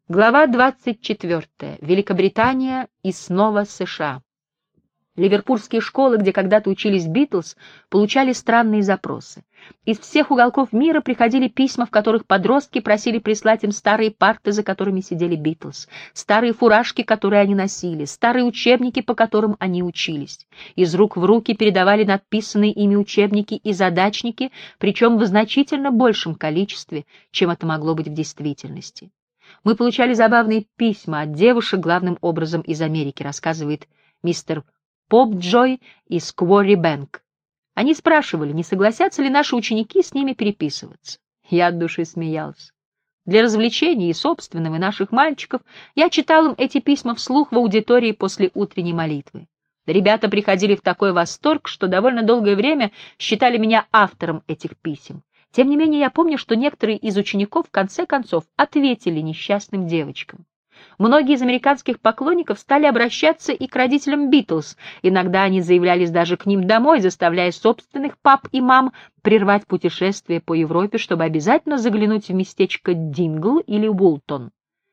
Глава 24. Великобритания и снова США. Ливерпульские школы, где когда-то учились Битлз, получали странные запросы. Из всех уголков мира приходили письма, в которых подростки просили прислать им старые парты, за которыми сидели Битлз, старые фуражки, которые они носили, старые учебники, по которым они учились. Из рук в руки передавали надписанные ими учебники и задачники, причем в значительно большем количестве, чем это могло быть в действительности. Мы получали забавные письма от девушек, главным образом из Америки, рассказывает мистер Попджой из Кворри-Бэнк. Они спрашивали, не согласятся ли наши ученики с ними переписываться. Я от души смеялся. Для развлечения и собственного, и наших мальчиков я читал им эти письма вслух в аудитории после утренней молитвы. Ребята приходили в такой восторг, что довольно долгое время считали меня автором этих писем. Тем не менее, я помню, что некоторые из учеников в конце концов ответили несчастным девочкам. Многие из американских поклонников стали обращаться и к родителям Битлз. Иногда они заявлялись даже к ним домой, заставляя собственных пап и мам прервать путешествие по Европе, чтобы обязательно заглянуть в местечко Дингл или Уолтон.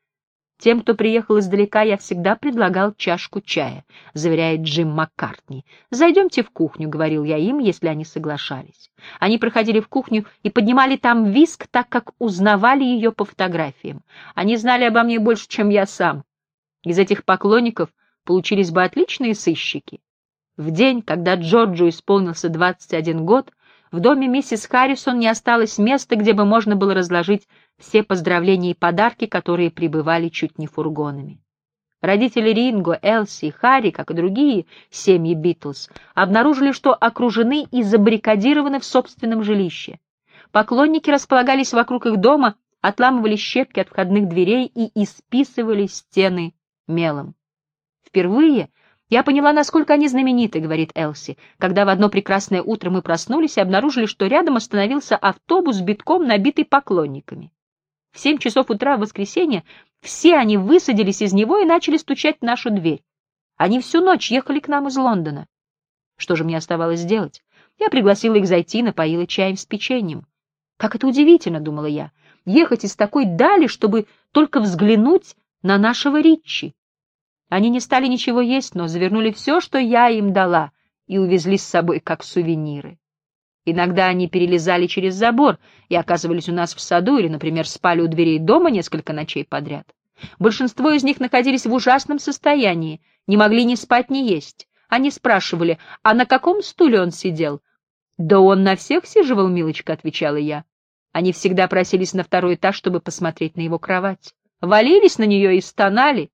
Тем, кто приехал издалека, я всегда предлагал чашку чая, заверяет Джим Маккартни. «Зайдемте в кухню», — говорил я им, если они соглашались. Они проходили в кухню и поднимали там виск, так как узнавали ее по фотографиям. Они знали обо мне больше, чем я сам. Из этих поклонников получились бы отличные сыщики. В день, когда Джорджу исполнился 21 год, в доме миссис Харрисон не осталось места, где бы можно было разложить все поздравления и подарки, которые прибывали чуть не фургонами. Родители Ринго, Элси и Харри, как и другие семьи Битлз, обнаружили, что окружены и забаррикадированы в собственном жилище. Поклонники располагались вокруг их дома, отламывали щепки от входных дверей и исписывали стены мелом. Впервые я поняла, насколько они знамениты, говорит Элси, когда в одно прекрасное утро мы проснулись и обнаружили, что рядом остановился автобус, битком набитый поклонниками. В 7 часов утра в воскресенье все они высадились из него и начали стучать в нашу дверь. Они всю ночь ехали к нам из Лондона. Что же мне оставалось делать? Я пригласила их зайти, напоила чаем с печеньем. Как это удивительно, думала я, ехать из такой дали, чтобы только взглянуть на нашего Ричи. Они не стали ничего есть, но завернули все, что я им дала, и увезли с собой как сувениры. Иногда они перелезали через забор и оказывались у нас в саду или, например, спали у дверей дома несколько ночей подряд. Большинство из них находились в ужасном состоянии, не могли ни спать, ни есть. Они спрашивали, а на каком стуле он сидел? «Да он на всех сиживал, милочка», — отвечала я. Они всегда просились на второй этаж, чтобы посмотреть на его кровать. Валились на нее и стонали.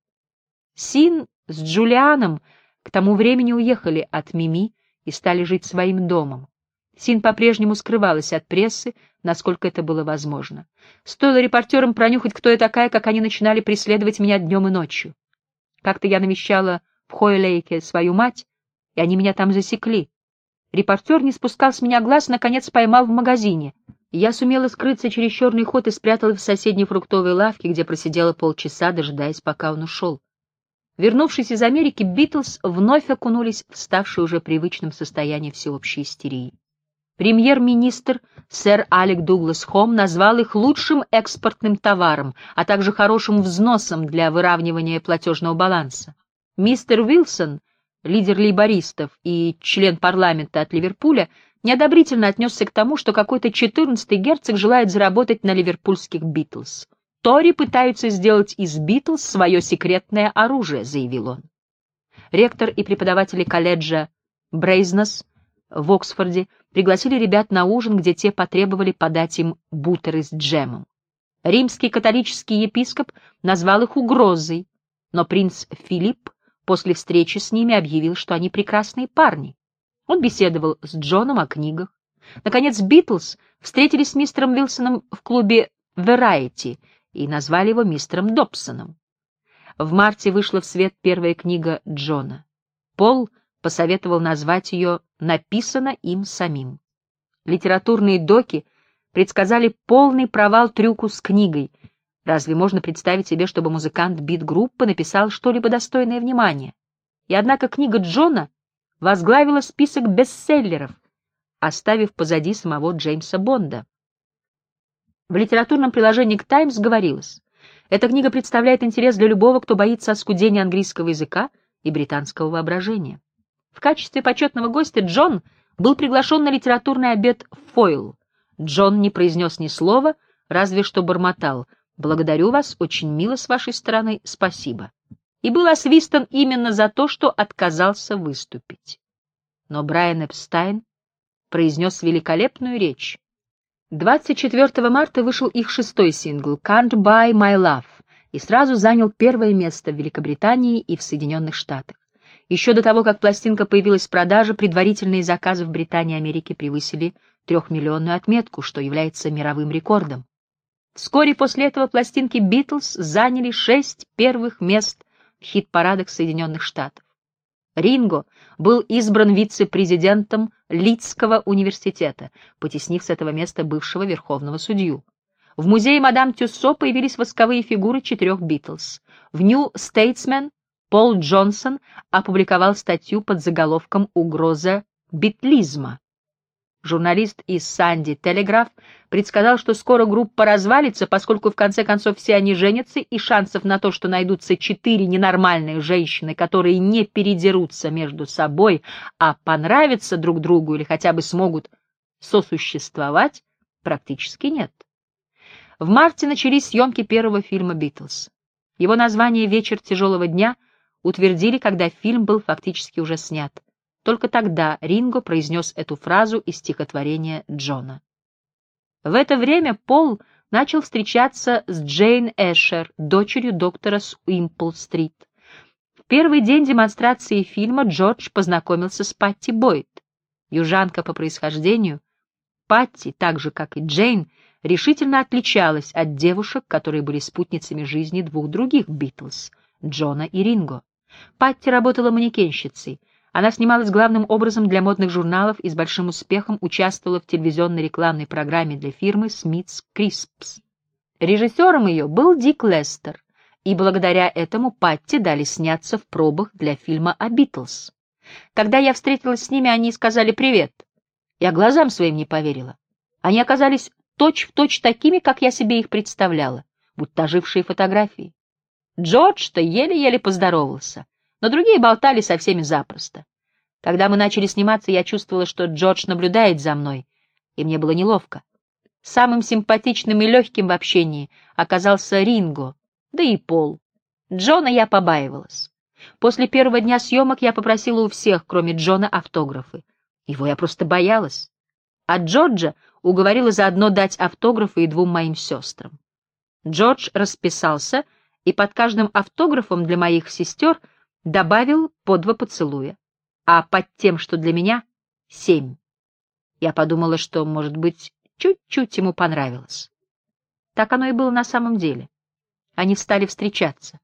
Син с Джулианом к тому времени уехали от Мими и стали жить своим домом. Син по-прежнему скрывалась от прессы, насколько это было возможно. Стоило репортерам пронюхать, кто я такая, как они начинали преследовать меня днем и ночью. Как-то я навещала в Хойлейке свою мать, и они меня там засекли. Репортер не спускал с меня глаз, наконец поймал в магазине. Я сумела скрыться через черный ход и спряталась в соседней фруктовой лавке, где просидела полчаса, дожидаясь, пока он ушел. Вернувшись из Америки, Битлз вновь окунулись в ставшее уже привычным состояние всеобщей истерии. Премьер-министр сэр Алек Дуглас Хом назвал их лучшим экспортным товаром, а также хорошим взносом для выравнивания платежного баланса. Мистер Уилсон, лидер лейбористов и член парламента от Ливерпуля, неодобрительно отнесся к тому, что какой-то 14-й герцог желает заработать на ливерпульских Битлз. «Тори пытаются сделать из Битлз свое секретное оружие», — заявил он. Ректор и преподаватели колледжа Брейзнес в Оксфорде пригласили ребят на ужин, где те потребовали подать им бутеры с джемом. Римский католический епископ назвал их угрозой, но принц Филипп после встречи с ними объявил, что они прекрасные парни. Он беседовал с Джоном о книгах. Наконец, Битлз встретились с мистером Уилсоном в клубе Variety и назвали его мистером Добсоном. В марте вышла в свет первая книга Джона. Пол посоветовал назвать ее «Написано им самим». Литературные доки предсказали полный провал трюку с книгой. Разве можно представить себе, чтобы музыкант бит-группы написал что-либо достойное внимания? И однако книга Джона возглавила список бестселлеров, оставив позади самого Джеймса Бонда. В литературном приложении к «Таймс» говорилось: Эта книга представляет интерес для любого, кто боится оскудения английского языка и британского воображения. В качестве почетного гостя Джон был приглашен на литературный обед в Фойл. Джон не произнес ни слова, разве что бормотал: «Благодарю вас, очень мило с вашей стороны, спасибо», и был освистан именно за то, что отказался выступить. Но Брайан Эпстайн произнес великолепную речь. 24 марта вышел их 6-й сингл «Can't Buy My Love» и сразу занял первое место в Великобритании и в Соединенных Штатах. Еще до того, как пластинка появилась в продаже, предварительные заказы в Британии и Америке превысили 3-миллионную отметку, что является мировым рекордом. Вскоре после этого пластинки «Битлз» заняли 6 первых мест в хит-парадах Соединенных Штатов. Ринго был избран вице-президентом Лидского университета, потеснив с этого места бывшего верховного судью. В музее мадам Тюссо появились восковые фигуры 4 Битлз. В New Statesman Пол Джонсон опубликовал статью под заголовком «Угроза битлизма». Журналист из Санди Телеграф предсказал, что скоро группа развалится, поскольку в конце концов все они женятся, и шансов на то, что найдутся 4 ненормальные женщины, которые не передерутся между собой, а понравятся друг другу или хотя бы смогут сосуществовать, практически нет. В марте начались съемки первого фильма «Битлз». Его название «Вечер тяжелого дня» утвердили, когда фильм был фактически уже снят. Только тогда Ринго произнес эту фразу из стихотворения Джона. В это время Пол начал встречаться с Джейн Эшер, дочерью доктора с Уимпл-стрит. В первый день демонстрации фильма Джордж познакомился с Патти Бойд. Южанка по происхождению, Патти, так же как и Джейн, решительно отличалась от девушек, которые были спутницами жизни 2 других Битлз — Джона и Ринго. Патти работала манекенщицей. Она снималась главным образом для модных журналов и с большим успехом участвовала в телевизионной рекламной программе для фирмы Smith's Crisps. Режиссером ее был Дик Лестер, и благодаря этому Патти дали сняться в пробах для фильма о Битлз. Когда я встретилась с ними, они сказали «привет». Я глазам своим не поверила. Они оказались точь-в-точь такими, как я себе их представляла, будто ожившие фотографии. Джордж-то еле-еле поздоровался, но другие болтали со всеми запросто. Когда мы начали сниматься, я чувствовала, что Джордж наблюдает за мной, и мне было неловко. Самым симпатичным и легким в общении оказался Ринго, да и Пол. Джона я побаивалась. После первого дня съемок я попросила у всех, кроме Джона, автографы. Его я просто боялась. А Джорджа уговорила заодно дать автографы и 2 моим сестрам. Джордж расписался и под каждым автографом для моих сестер добавил по 2 поцелуя, а под тем, что для меня, 7. Я подумала, что, может быть, чуть-чуть ему понравилось. Так оно и было на самом деле. Они стали встречаться.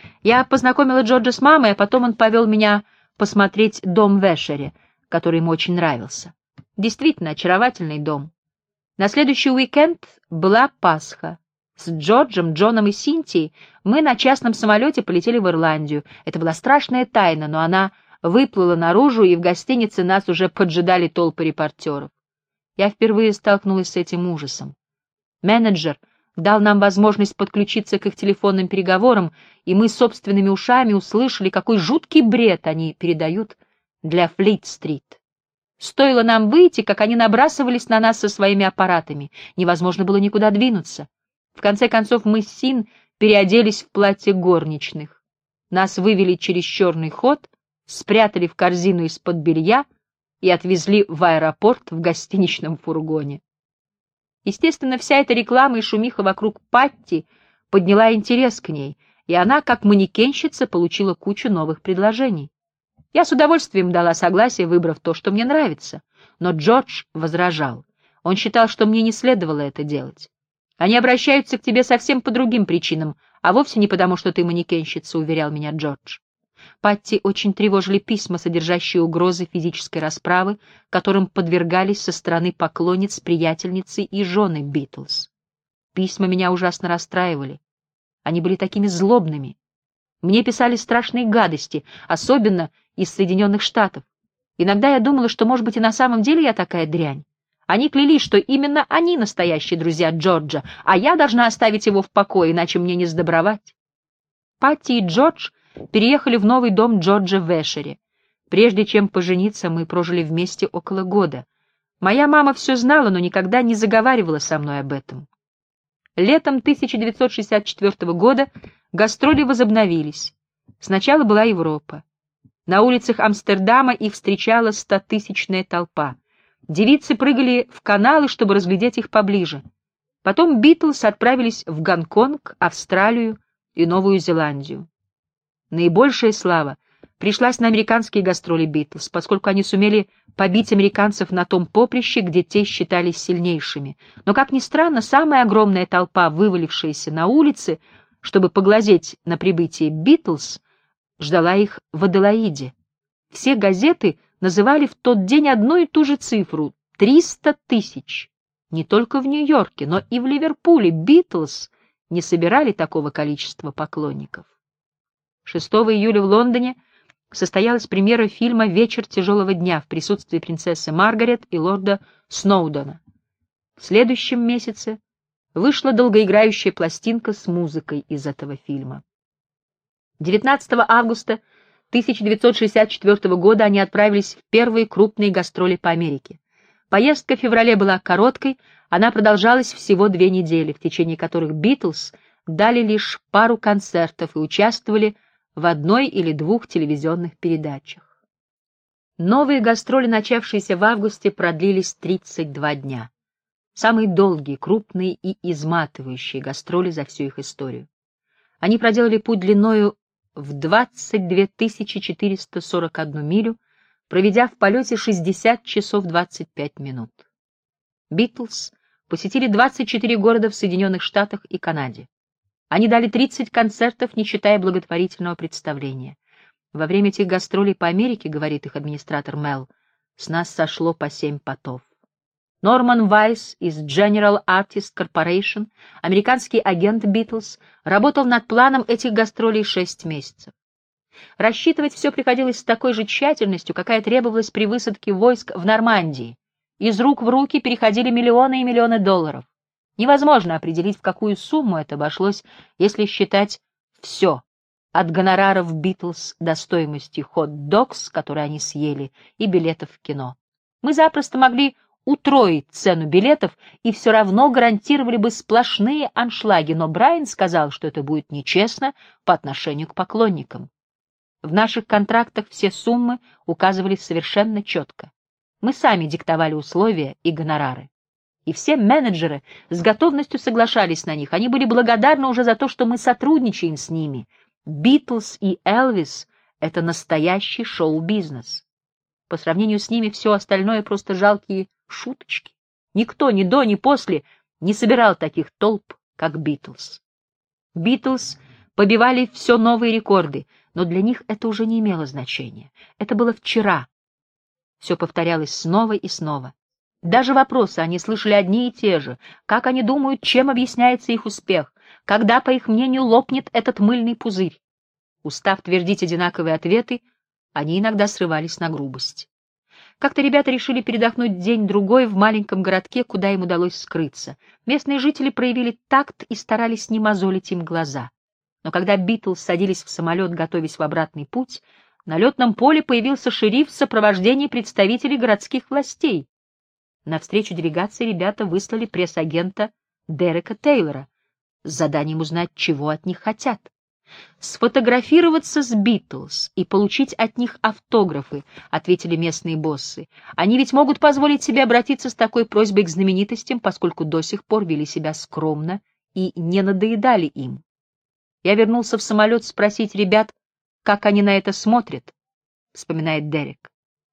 Я познакомила Джорджа с мамой, а потом он повел меня посмотреть дом в Эшере, который ему очень нравился. Действительно, очаровательный дом. На следующий уикенд была Пасха. С Джорджем, Джоном и Синтией мы на частном самолете полетели в Ирландию. Это была страшная тайна, но она выплыла наружу, и в гостинице нас уже поджидали толпы репортеров. Я впервые столкнулась с этим ужасом. Менеджер дал нам возможность подключиться к их телефонным переговорам, и мы собственными ушами услышали, какой жуткий бред они передают для Флит-стрит. Стоило нам выйти, как они набрасывались на нас со своими аппаратами. Невозможно было никуда двинуться. В конце концов мы с Син переоделись в платье горничных. Нас вывели через черный ход, спрятали в корзину из-под белья и отвезли в аэропорт в гостиничном фургоне. Естественно, вся эта реклама и шумиха вокруг Патти подняла интерес к ней, и она, как манекенщица, получила кучу новых предложений. Я с удовольствием дала согласие, выбрав то, что мне нравится, но Джордж возражал. Он считал, что мне не следовало это делать. Они обращаются к тебе совсем по другим причинам, а вовсе не потому, что ты манекенщица, — уверял меня Джордж. Патти очень тревожили письма, содержащие угрозы физической расправы, которым подвергались со стороны поклонниц, приятельницы и жены Битлз. Письма меня ужасно расстраивали. Они были такими злобными. Мне писали страшные гадости, особенно из Соединенных Штатов. Иногда я думала, что, может быть, и на самом деле я такая дрянь. Они клялись, что именно они настоящие друзья Джорджа, а я должна оставить его в покое, иначе мне не сдобровать. Патти и Джордж переехали в новый дом Джорджа в Эшере. Прежде чем пожениться, мы прожили вместе около года. Моя мама все знала, но никогда не заговаривала со мной об этом. Летом 1964 года гастроли возобновились. Сначала была Европа. На улицах Амстердама их встречала 100-тысячная толпа. Девицы прыгали в каналы, чтобы разглядеть их поближе. Потом Битлз отправились в Гонконг, Австралию и Новую Зеландию. Наибольшая слава пришлась на американские гастроли Битлз, поскольку они сумели побить американцев на том поприще, где те считались сильнейшими. Но, как ни странно, самая огромная толпа, вывалившаяся на улицы, чтобы поглазеть на прибытие Битлз, ждала их в Аделаиде. Все газеты называли в тот день одну и ту же цифру — 300 тысяч. Не только в Нью-Йорке, но и в Ливерпуле Битлз не собирали такого количества поклонников. 6 июля в Лондоне состоялась премьера фильма «Вечер тяжелого дня» в присутствии принцессы Маргарет и лорда Сноудена. В следующем месяце вышла долгоиграющая пластинка с музыкой из этого фильма. 19 августа 1964 года они отправились в первые крупные гастроли по Америке. Поездка в феврале была короткой, она продолжалась всего 2 недели, в течение которых Битлз дали лишь пару концертов и участвовали в 1 или 2 телевизионных передачах. Новые гастроли, начавшиеся в августе, продлились 32 дня. Самые долгие, крупные и изматывающие гастроли за всю их историю. Они проделали путь длиною в 22 441 милю, проведя в полете 60 часов 25 минут. Битлз посетили 24 города в Соединенных Штатах и Канаде. Они дали 30 концертов, не считая благотворительного представления. Во время этих гастролей по Америке, говорит их администратор Мел, с нас сошло по 7 потов. Норман Вайс из General Artist Corporation, американский агент Битлз, работал над планом этих гастролей 6 месяцев. Рассчитывать все приходилось с такой же тщательностью, какая требовалась при высадке войск в Нормандии. Из рук в руки переходили миллионы и миллионы долларов. Невозможно определить, в какую сумму это обошлось, если считать все, от гонораров Битлз до стоимости хот-догс, которые они съели, и билетов в кино. Мы запросто могли утроить цену билетов и все равно гарантировали бы сплошные аншлаги, но Брайан сказал, что это будет нечестно по отношению к поклонникам. В наших контрактах все суммы указывались совершенно четко. Мы сами диктовали условия и гонорары. И все менеджеры с готовностью соглашались на них. Они были благодарны уже за то, что мы сотрудничаем с ними. Битлз и Элвис — это настоящий шоу-бизнес. По сравнению с ними все остальное просто жалкие шуточки. Никто ни до, ни после не собирал таких толп, как Битлз. Битлз побивали все новые рекорды, но для них это уже не имело значения. Это было вчера. Все повторялось снова и снова. Даже вопросы они слышали одни и те же. Как они думают, чем объясняется их успех? Когда, по их мнению, лопнет этот мыльный пузырь? Устав твердить одинаковые ответы, они иногда срывались на грубость. Как-то ребята решили передохнуть день-другой в маленьком городке, куда им удалось скрыться. Местные жители проявили такт и старались не мозолить им глаза. Но когда Битлз садились в самолет, готовясь в обратный путь, на летном поле появился шериф в сопровождении представителей городских властей. На встречу делегации ребята выслали пресс-агента Дерека Тейлора с заданием узнать, чего от них хотят. «Сфотографироваться с Битлз и получить от них автографы», — ответили местные боссы. «Они ведь могут позволить себе обратиться с такой просьбой к знаменитостям, поскольку до сих пор вели себя скромно и не надоедали им». Я вернулся в самолет спросить ребят, как они на это смотрят, — вспоминает Дерек.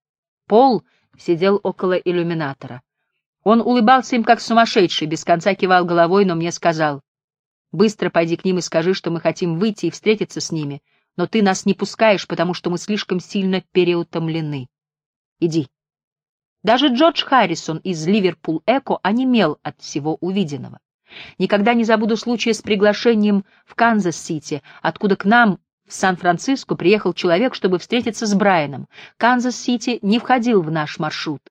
Пол сидел около иллюминатора. Он улыбался им как сумасшедший, без конца кивал головой, но мне сказал: «Быстро пойди к ним и скажи, что мы хотим выйти и встретиться с ними, но ты нас не пускаешь, потому что мы слишком сильно переутомлены. Иди». Даже Джордж Харрисон из Ливерпул Эко онемел от всего увиденного. Никогда не забуду случая с приглашением в Канзас-Сити, откуда к нам в Сан-Франциско приехал человек, чтобы встретиться с Брайаном. Канзас-Сити не входил в наш маршрут.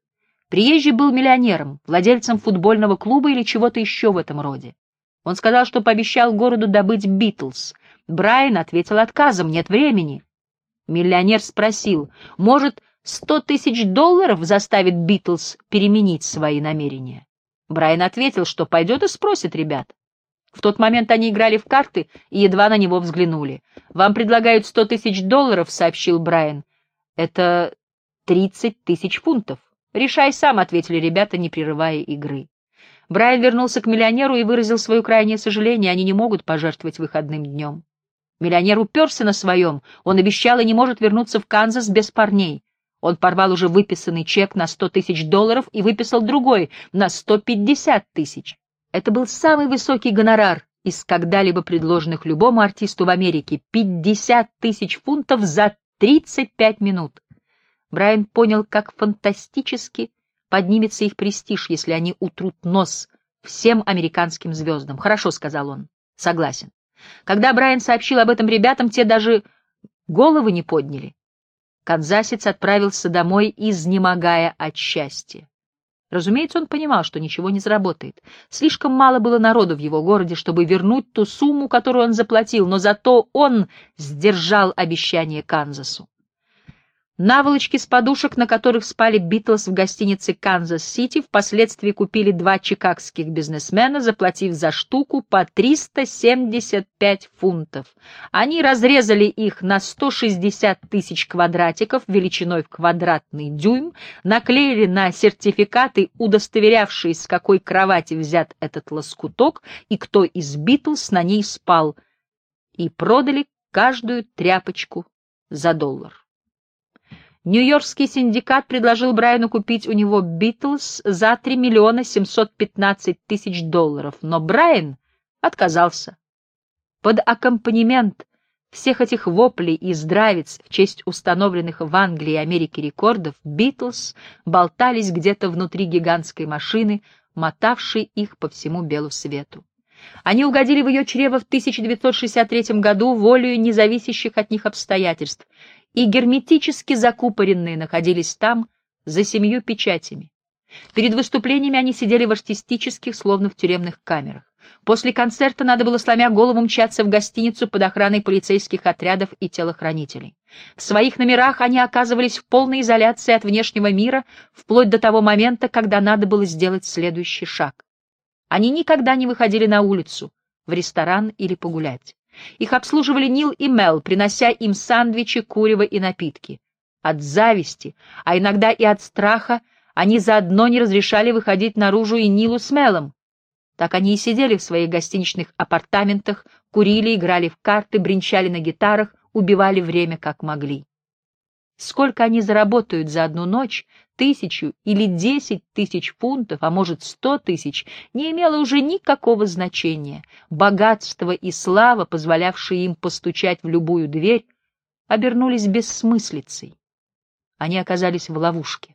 Приезжий был миллионером, владельцем футбольного клуба или чего-то еще в этом роде. Он сказал, что пообещал городу добыть «Битлз». Брайан ответил отказом: «Нет времени». Миллионер спросил: «Может, $100 000 заставит «Битлз» переменить свои намерения?» Брайан ответил, что пойдет и спросит ребят. В тот момент они играли в карты и едва на него взглянули. «Вам предлагают $100 000, — сообщил Брайан. — Это 30 000 фунтов. «Решай сам», — ответили ребята, не прерывая игры. Брайан вернулся к миллионеру и выразил свое крайнее сожаление: они не могут пожертвовать выходным днем. Миллионер уперся на своем, он обещал и не может вернуться в Канзас без парней. Он порвал уже выписанный чек на $100 000 и выписал другой на 150 000. Это был самый высокий гонорар из когда-либо предложенных любому артисту в Америке — 50 000 фунтов за 35 минут. Брайан понял, как фантастически поднимется их престиж, если они утрут нос всем американским звездам. «Хорошо», — сказал он, — «согласен». Когда Брайан сообщил об этом ребятам, те даже головы не подняли. Канзасец отправился домой, изнемогая от счастья. Разумеется, он понимал, что ничего не заработает. Слишком мало было народу в его городе, чтобы вернуть ту сумму, которую он заплатил, но зато он сдержал обещание Канзасу. Наволочки с подушек, на которых спали «Битлз» в гостинице «Канзас-Сити», впоследствии купили два чикагских бизнесмена, заплатив за штуку по 375 фунтов. Они разрезали их на 160 000 квадратиков величиной в квадратный дюйм, наклеили на сертификаты, удостоверявшие, с какой кровати взят этот лоскуток и кто из «Битлз» на ней спал, и продали каждую тряпочку за $1. Нью-Йоркский синдикат предложил Брайану купить у него «Битлз» за $3 715 000, но Брайан отказался. Под аккомпанемент всех этих воплей и здравиц в честь установленных в Англии и Америке рекордов «Битлз» болтались где-то внутри гигантской машины, мотавшей их по всему белу свету. Они угодили в ее чрево в 1963 году волею независящих от них обстоятельств, и герметически закупоренные находились там за 7 печатями. Перед выступлениями они сидели в артистических, словно в тюремных камерах. После концерта надо было, сломя голову, мчаться в гостиницу под охраной полицейских отрядов и телохранителей. В своих номерах они оказывались в полной изоляции от внешнего мира, вплоть до того момента, когда надо было сделать следующий шаг. Они никогда не выходили на улицу, в ресторан или погулять. Их обслуживали Нил и Мел, принося им сэндвичи, курево и напитки. От зависти, а иногда и от страха, они заодно не разрешали выходить наружу и Нилу с Мелом. Так они и сидели в своих гостиничных апартаментах, курили, играли в карты, бренчали на гитарах, убивали время как могли. Сколько они заработают за одну ночь, 1000 или 10 000 фунтов, а может 100 000, не имело уже никакого значения. Богатство и слава, позволявшие им постучать в любую дверь, обернулись бессмыслицей. Они оказались в ловушке.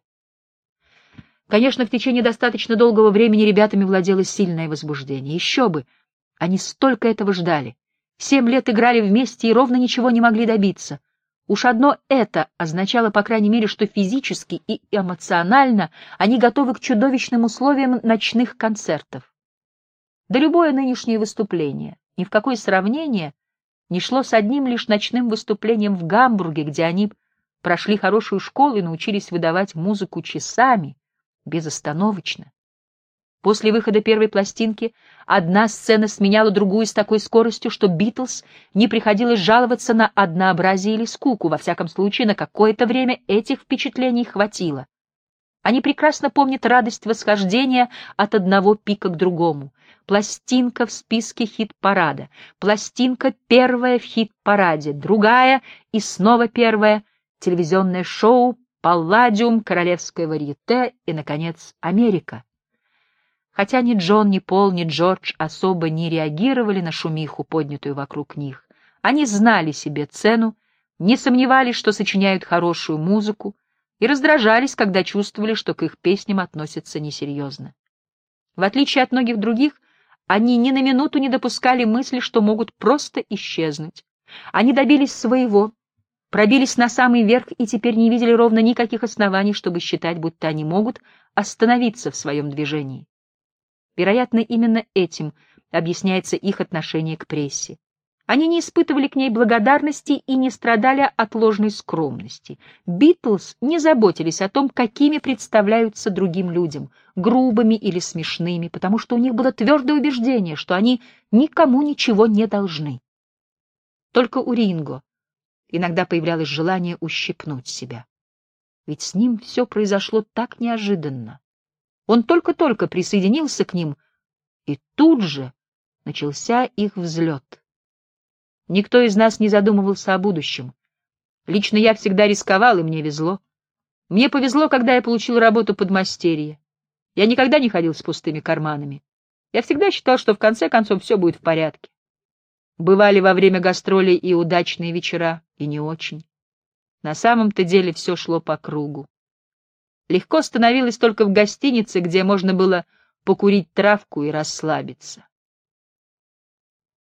Конечно, в течение достаточно долгого времени ребятами владело сильное возбуждение. Еще бы! Они столько этого ждали. 7 лет играли вместе и ровно ничего не могли добиться. Уж одно это означало, по крайней мере, что физически и эмоционально они готовы к чудовищным условиям ночных концертов. Да любое нынешнее выступление ни в какое сравнение не шло с одним лишь ночным выступлением в Гамбурге, где они прошли хорошую школу и научились выдавать музыку часами, безостановочно. После выхода первой пластинки одна сцена сменяла другую с такой скоростью, что «Битлз» не приходилось жаловаться на однообразие или скуку. Во всяком случае, на какое-то время этих впечатлений хватило. Они прекрасно помнят радость восхождения от одного пика к другому. Пластинка в списке хит-парада, пластинка первая в хит-параде, другая и снова первая, телевизионное шоу, Палладиум, королевское варьете и, наконец, Америка. Хотя ни Джон, ни Пол, ни Джордж особо не реагировали на шумиху, поднятую вокруг них, они знали себе цену, не сомневались, что сочиняют хорошую музыку, и раздражались, когда чувствовали, что к их песням относятся несерьезно. В отличие от многих других, они ни на минуту не допускали мысли, что могут просто исчезнуть. Они добились своего, пробились на самый верх и теперь не видели ровно никаких оснований, чтобы считать, будто они могут остановиться в своем движении. Вероятно, именно этим объясняется их отношение к прессе. Они не испытывали к ней благодарности и не страдали от ложной скромности. Битлз не заботились о том, какими представляются другим людям, грубыми или смешными, потому что у них было твердое убеждение, что они никому ничего не должны. Только у Ринго иногда появлялось желание ущипнуть себя. Ведь с ним все произошло так неожиданно. Он только-только присоединился к ним, и тут же начался их взлет. Никто из нас не задумывался о будущем. Лично я всегда рисковал, и мне везло. Мне повезло, когда я получил работу подмастерья. Я никогда не ходил с пустыми карманами. Я всегда считал, что в конце концов все будет в порядке. Бывали во время гастролей и удачные вечера, и не очень. На самом-то деле все шло по кругу. Легко становилось только в гостинице, где можно было покурить травку и расслабиться.